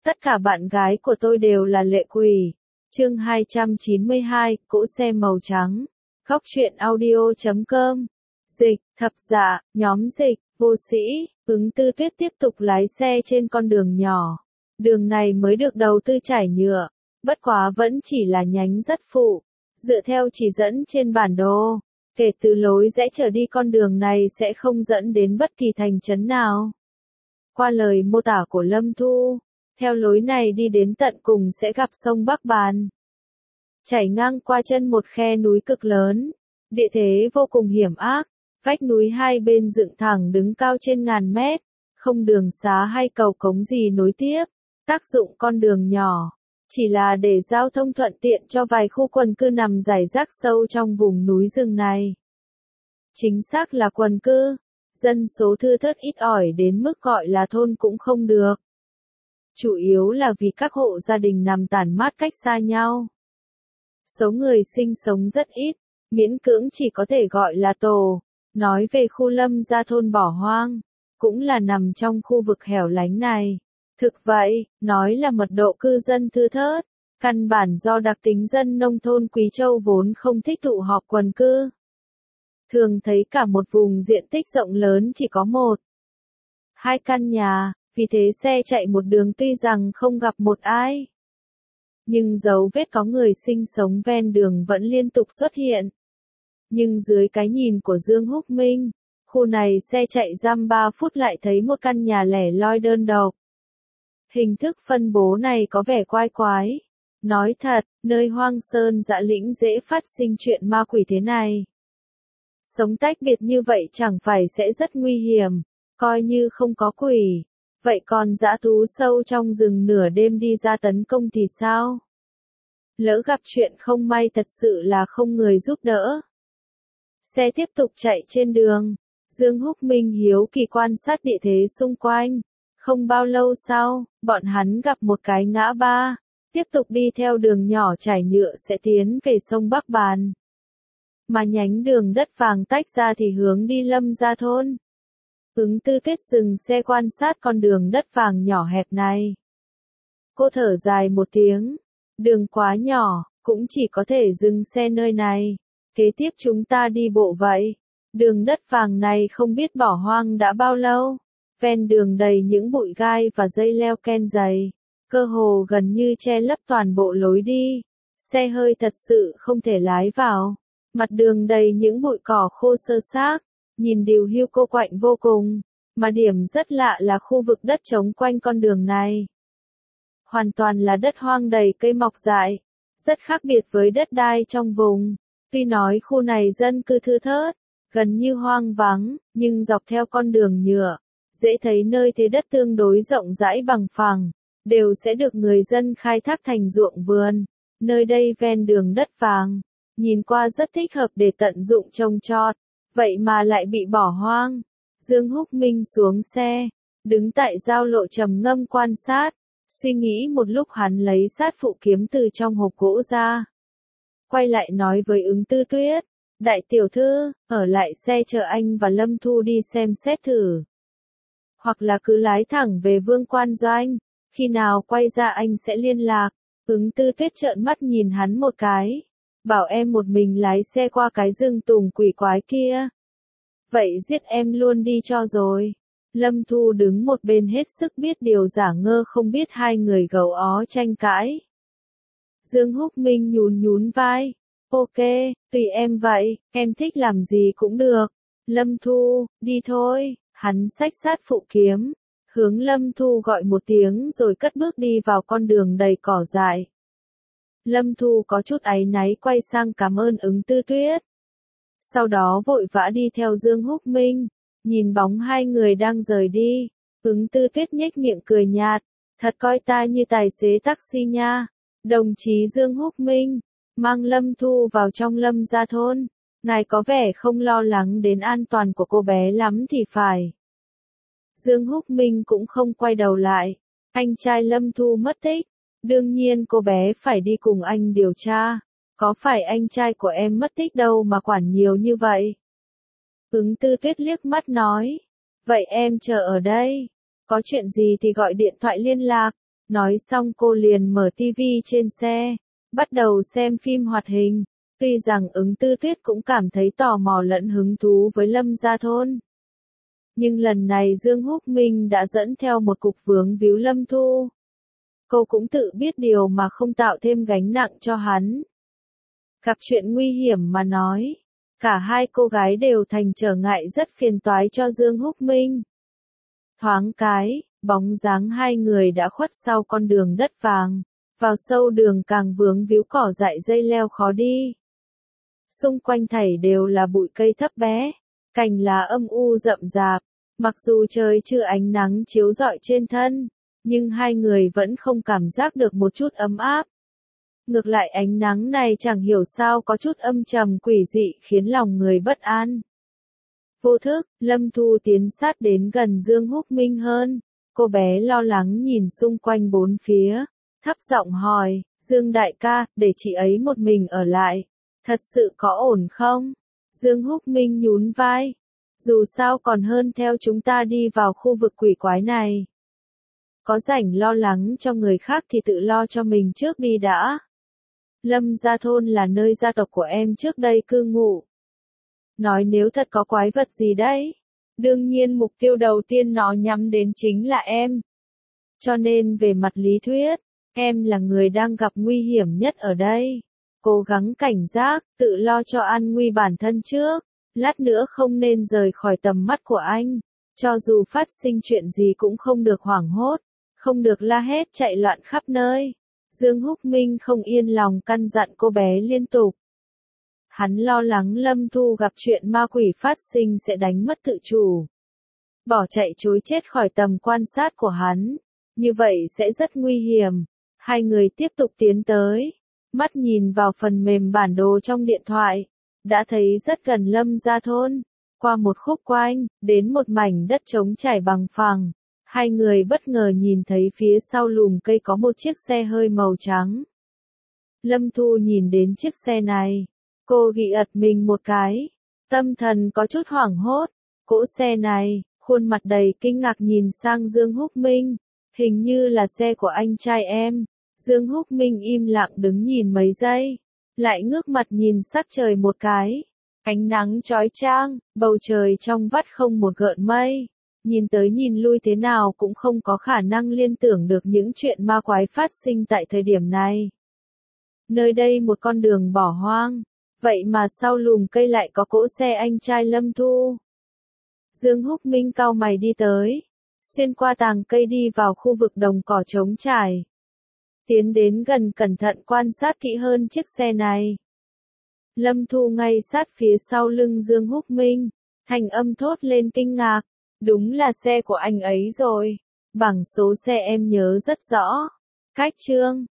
Tất cả bạn gái của tôi đều là lệ quỷ. Chương 292, cỗ xe màu trắng. Góc truyện audio.com. Dịch, thập dạ, nhóm dịch, vô sĩ, Ứng Tư Tuyết tiếp tục lái xe trên con đường nhỏ. Đường này mới được đầu tư trải nhựa, bất quá vẫn chỉ là nhánh rất phụ. Dựa theo chỉ dẫn trên bản đồ, kể từ lối rẽ trở đi con đường này sẽ không dẫn đến bất kỳ thành trấn nào. Qua lời mô tả của Lâm Thu, theo lối này đi đến tận cùng sẽ gặp sông Bắc Bàn. Chảy ngang qua chân một khe núi cực lớn, địa thế vô cùng hiểm ác, vách núi hai bên dựng thẳng đứng cao trên ngàn mét, không đường xá hay cầu cống gì nối tiếp, tác dụng con đường nhỏ, chỉ là để giao thông thuận tiện cho vài khu quần cư nằm rải rác sâu trong vùng núi rừng này. Chính xác là quần cư, dân số thưa thớt ít ỏi đến mức gọi là thôn cũng không được. Chủ yếu là vì các hộ gia đình nằm tản mát cách xa nhau. Số người sinh sống rất ít, miễn cưỡng chỉ có thể gọi là tổ. Nói về khu Lâm Gia thôn bỏ hoang, cũng là nằm trong khu vực hẻo lánh này. Thực vậy, nói là mật độ cư dân thưa thớt, căn bản do đặc tính dân nông thôn Quý Châu vốn không thích tụ họp quần cư. Thường thấy cả một vùng diện tích rộng lớn chỉ có một, hai căn nhà, vì thế xe chạy một đường tuy rằng không gặp một ai. Nhưng dấu vết có người sinh sống ven đường vẫn liên tục xuất hiện. Nhưng dưới cái nhìn của Dương Húc Minh, khu này xe chạy dăm 3 phút lại thấy một căn nhà lẻ loi đơn độc. Hình thức phân bố này có vẻ quái quái. Nói thật, nơi hoang sơn dã lĩnh dễ phát sinh chuyện ma quỷ thế này. Sống tách biệt như vậy chẳng phải sẽ rất nguy hiểm, coi như không có quỷ. Vậy còn dã thú sâu trong rừng nửa đêm đi ra tấn công thì sao? Lỡ gặp chuyện không may thật sự là không người giúp đỡ. Xe tiếp tục chạy trên đường. Dương Húc Minh hiếu kỳ quan sát địa thế xung quanh. Không bao lâu sau, bọn hắn gặp một cái ngã ba. Tiếp tục đi theo đường nhỏ trải nhựa sẽ tiến về sông Bắc Bàn. Mà nhánh đường đất vàng tách ra thì hướng đi Lâm Gia thôn. Ứng Tư Tuyết dừng xe quan sát con đường đất vàng nhỏ hẹp này. Cô thở dài một tiếng. Đường quá nhỏ, cũng chỉ có thể dừng xe nơi này. Kế tiếp chúng ta đi bộ vậy. Đường đất vàng này không biết bỏ hoang đã bao lâu. Ven đường đầy những bụi gai và dây leo ken dày. Cơ hồ gần như che lấp toàn bộ lối đi. Xe hơi thật sự không thể lái vào. Mặt đường đầy những bụi cỏ khô xơ xác. Nhìn điều hiu cô quạnh vô cùng. Mà điểm rất lạ là khu vực đất trống quanh con đường này. Hoàn toàn là đất hoang đầy cây mọc dại. Rất khác biệt với đất đai trong vùng. Tuy nói khu này dân cư thưa thớt, gần như hoang vắng, nhưng dọc theo con đường nhựa, dễ thấy nơi thế đất tương đối rộng rãi bằng phẳng, đều sẽ được người dân khai thác thành ruộng vườn. Nơi đây ven đường đất vàng, nhìn qua rất thích hợp để tận dụng trồng trọt, vậy mà lại bị bỏ hoang. Dương Húc Minh xuống xe, đứng tại giao lộ trầm ngâm quan sát, suy nghĩ một lúc hắn lấy sát phụ kiếm từ trong hộp gỗ ra. Quay lại nói với Ứng Tư Tuyết, đại tiểu thư, ở lại xe chờ anh và Lâm Thu đi xem xét thử. Hoặc là cứ lái thẳng về Vương Quan Doanh, khi nào quay ra anh sẽ liên lạc. Ứng Tư Tuyết trợn mắt nhìn hắn một cái, bảo em một mình lái xe qua cái rừng tùng quỷ quái kia. Vậy giết em luôn đi cho rồi. Lâm Thu đứng một bên hết sức biết điều giả ngơ không biết hai người gấu ó tranh cãi. Dương Húc Minh nhún vai. Ok, tùy em vậy, em thích làm gì cũng được. Lâm Thu, đi thôi. Hắn xách sát phụ kiếm, hướng Lâm Thu gọi một tiếng rồi cất bước đi vào con đường đầy cỏ dại. Lâm Thu có chút áy náy quay sang cảm ơn Ứng Tư Tuyết. Sau đó vội vã đi theo Dương Húc Minh, nhìn bóng hai người đang rời đi. Ứng Tư Tuyết nhếch miệng cười nhạt, thật coi ta như tài xế taxi nha. Đồng chí Dương Húc Minh, mang Lâm Thu vào trong Lâm Gia thôn. Ngài có vẻ không lo lắng đến an toàn của cô bé lắm thì phải. Dương Húc Minh cũng không quay đầu lại. Anh trai Lâm Thu mất tích. Đương nhiên cô bé phải đi cùng anh điều tra. Có phải anh trai của em mất tích đâu mà quản nhiều như vậy? Ứng Tư Tuyết liếc mắt nói. Vậy em chờ ở đây. Có chuyện gì thì gọi điện thoại liên lạc. Nói xong cô liền mở tivi trên xe, bắt đầu xem phim hoạt hình. Tuy rằng Ứng Tư Tuyết cũng cảm thấy tò mò lẫn hứng thú với Lâm Gia Thôn. Nhưng lần này Dương Húc Minh đã dẫn theo một cục vướng víu Lâm Thu. Cô cũng tự biết điều mà không tạo thêm gánh nặng cho hắn. Gặp chuyện nguy hiểm mà nói. Cả hai cô gái đều thành trở ngại rất phiền toái cho Dương Húc Minh. Thoáng cái, bóng dáng hai người đã khuất sau con đường đất vàng. Vào sâu đường càng vướng víu cỏ dại dây leo khó đi. Xung quanh thảy đều là bụi cây thấp bé, cành lá âm u rậm rạp. Mặc dù trời chưa ánh nắng chiếu rọi trên thân, nhưng hai người vẫn không cảm giác được một chút ấm áp. Ngược lại ánh nắng này chẳng hiểu sao có chút âm trầm quỷ dị khiến lòng người bất an. Vô thức, Lâm Thu tiến sát đến gần Dương Húc Minh hơn. Cô bé lo lắng nhìn xung quanh bốn phía, thấp giọng hỏi, Dương đại ca, để chị ấy một mình ở lại, thật sự có ổn không? Dương Húc Minh nhún vai. Dù sao còn hơn theo chúng ta đi vào khu vực quỷ quái này. Có rảnh lo lắng cho người khác thì tự lo cho mình trước đi đã. Lâm Gia Thôn là nơi gia tộc của em trước đây cư ngụ. Nói nếu thật có quái vật gì đấy, đương nhiên mục tiêu đầu tiên nó nhắm đến chính là em. Cho nên về mặt lý thuyết, em là người đang gặp nguy hiểm nhất ở đây. Cố gắng cảnh giác, tự lo cho an nguy bản thân trước. Lát nữa không nên rời khỏi tầm mắt của anh. Cho dù phát sinh chuyện gì cũng không được hoảng hốt, không được la hét chạy loạn khắp nơi. Dương Húc Minh không yên lòng căn dặn cô bé liên tục. Hắn lo lắng Lâm Thu gặp chuyện ma quỷ phát sinh sẽ đánh mất tự chủ. Bỏ chạy trối chết khỏi tầm quan sát của hắn. Như vậy sẽ rất nguy hiểm. Hai người tiếp tục tiến tới. Mắt nhìn vào phần mềm bản đồ trong điện thoại. Đã thấy rất gần Lâm Gia Thôn. Qua một khúc quanh, đến một mảnh đất trống trải bằng phẳng. Hai người bất ngờ nhìn thấy phía sau lùm cây có một chiếc xe hơi màu trắng. Lâm Thu nhìn đến chiếc xe này. Cô ghi ật mình một cái. Tâm thần có chút hoảng hốt. Cỗ xe này, khuôn mặt đầy kinh ngạc nhìn sang Dương Húc Minh. Hình như là xe của anh trai em. Dương Húc Minh im lặng đứng nhìn mấy giây. Lại ngước mặt nhìn sắc trời một cái. Ánh nắng chói chang, bầu trời trong vắt không một gợn mây. Nhìn tới nhìn lui thế nào cũng không có khả năng liên tưởng được những chuyện ma quái phát sinh tại thời điểm này. Nơi đây một con đường bỏ hoang. Vậy mà sau lùm cây lại có cỗ xe anh trai Lâm Thu. Dương Húc Minh cau mày đi tới. Xuyên qua tàng cây đi vào khu vực đồng cỏ trống trải. Tiến đến gần cẩn thận quan sát kỹ hơn chiếc xe này. Lâm Thu ngay sát phía sau lưng Dương Húc Minh. Thành âm thốt lên kinh ngạc. Đúng là xe của anh ấy rồi. Bảng số xe em nhớ rất rõ. Cách chương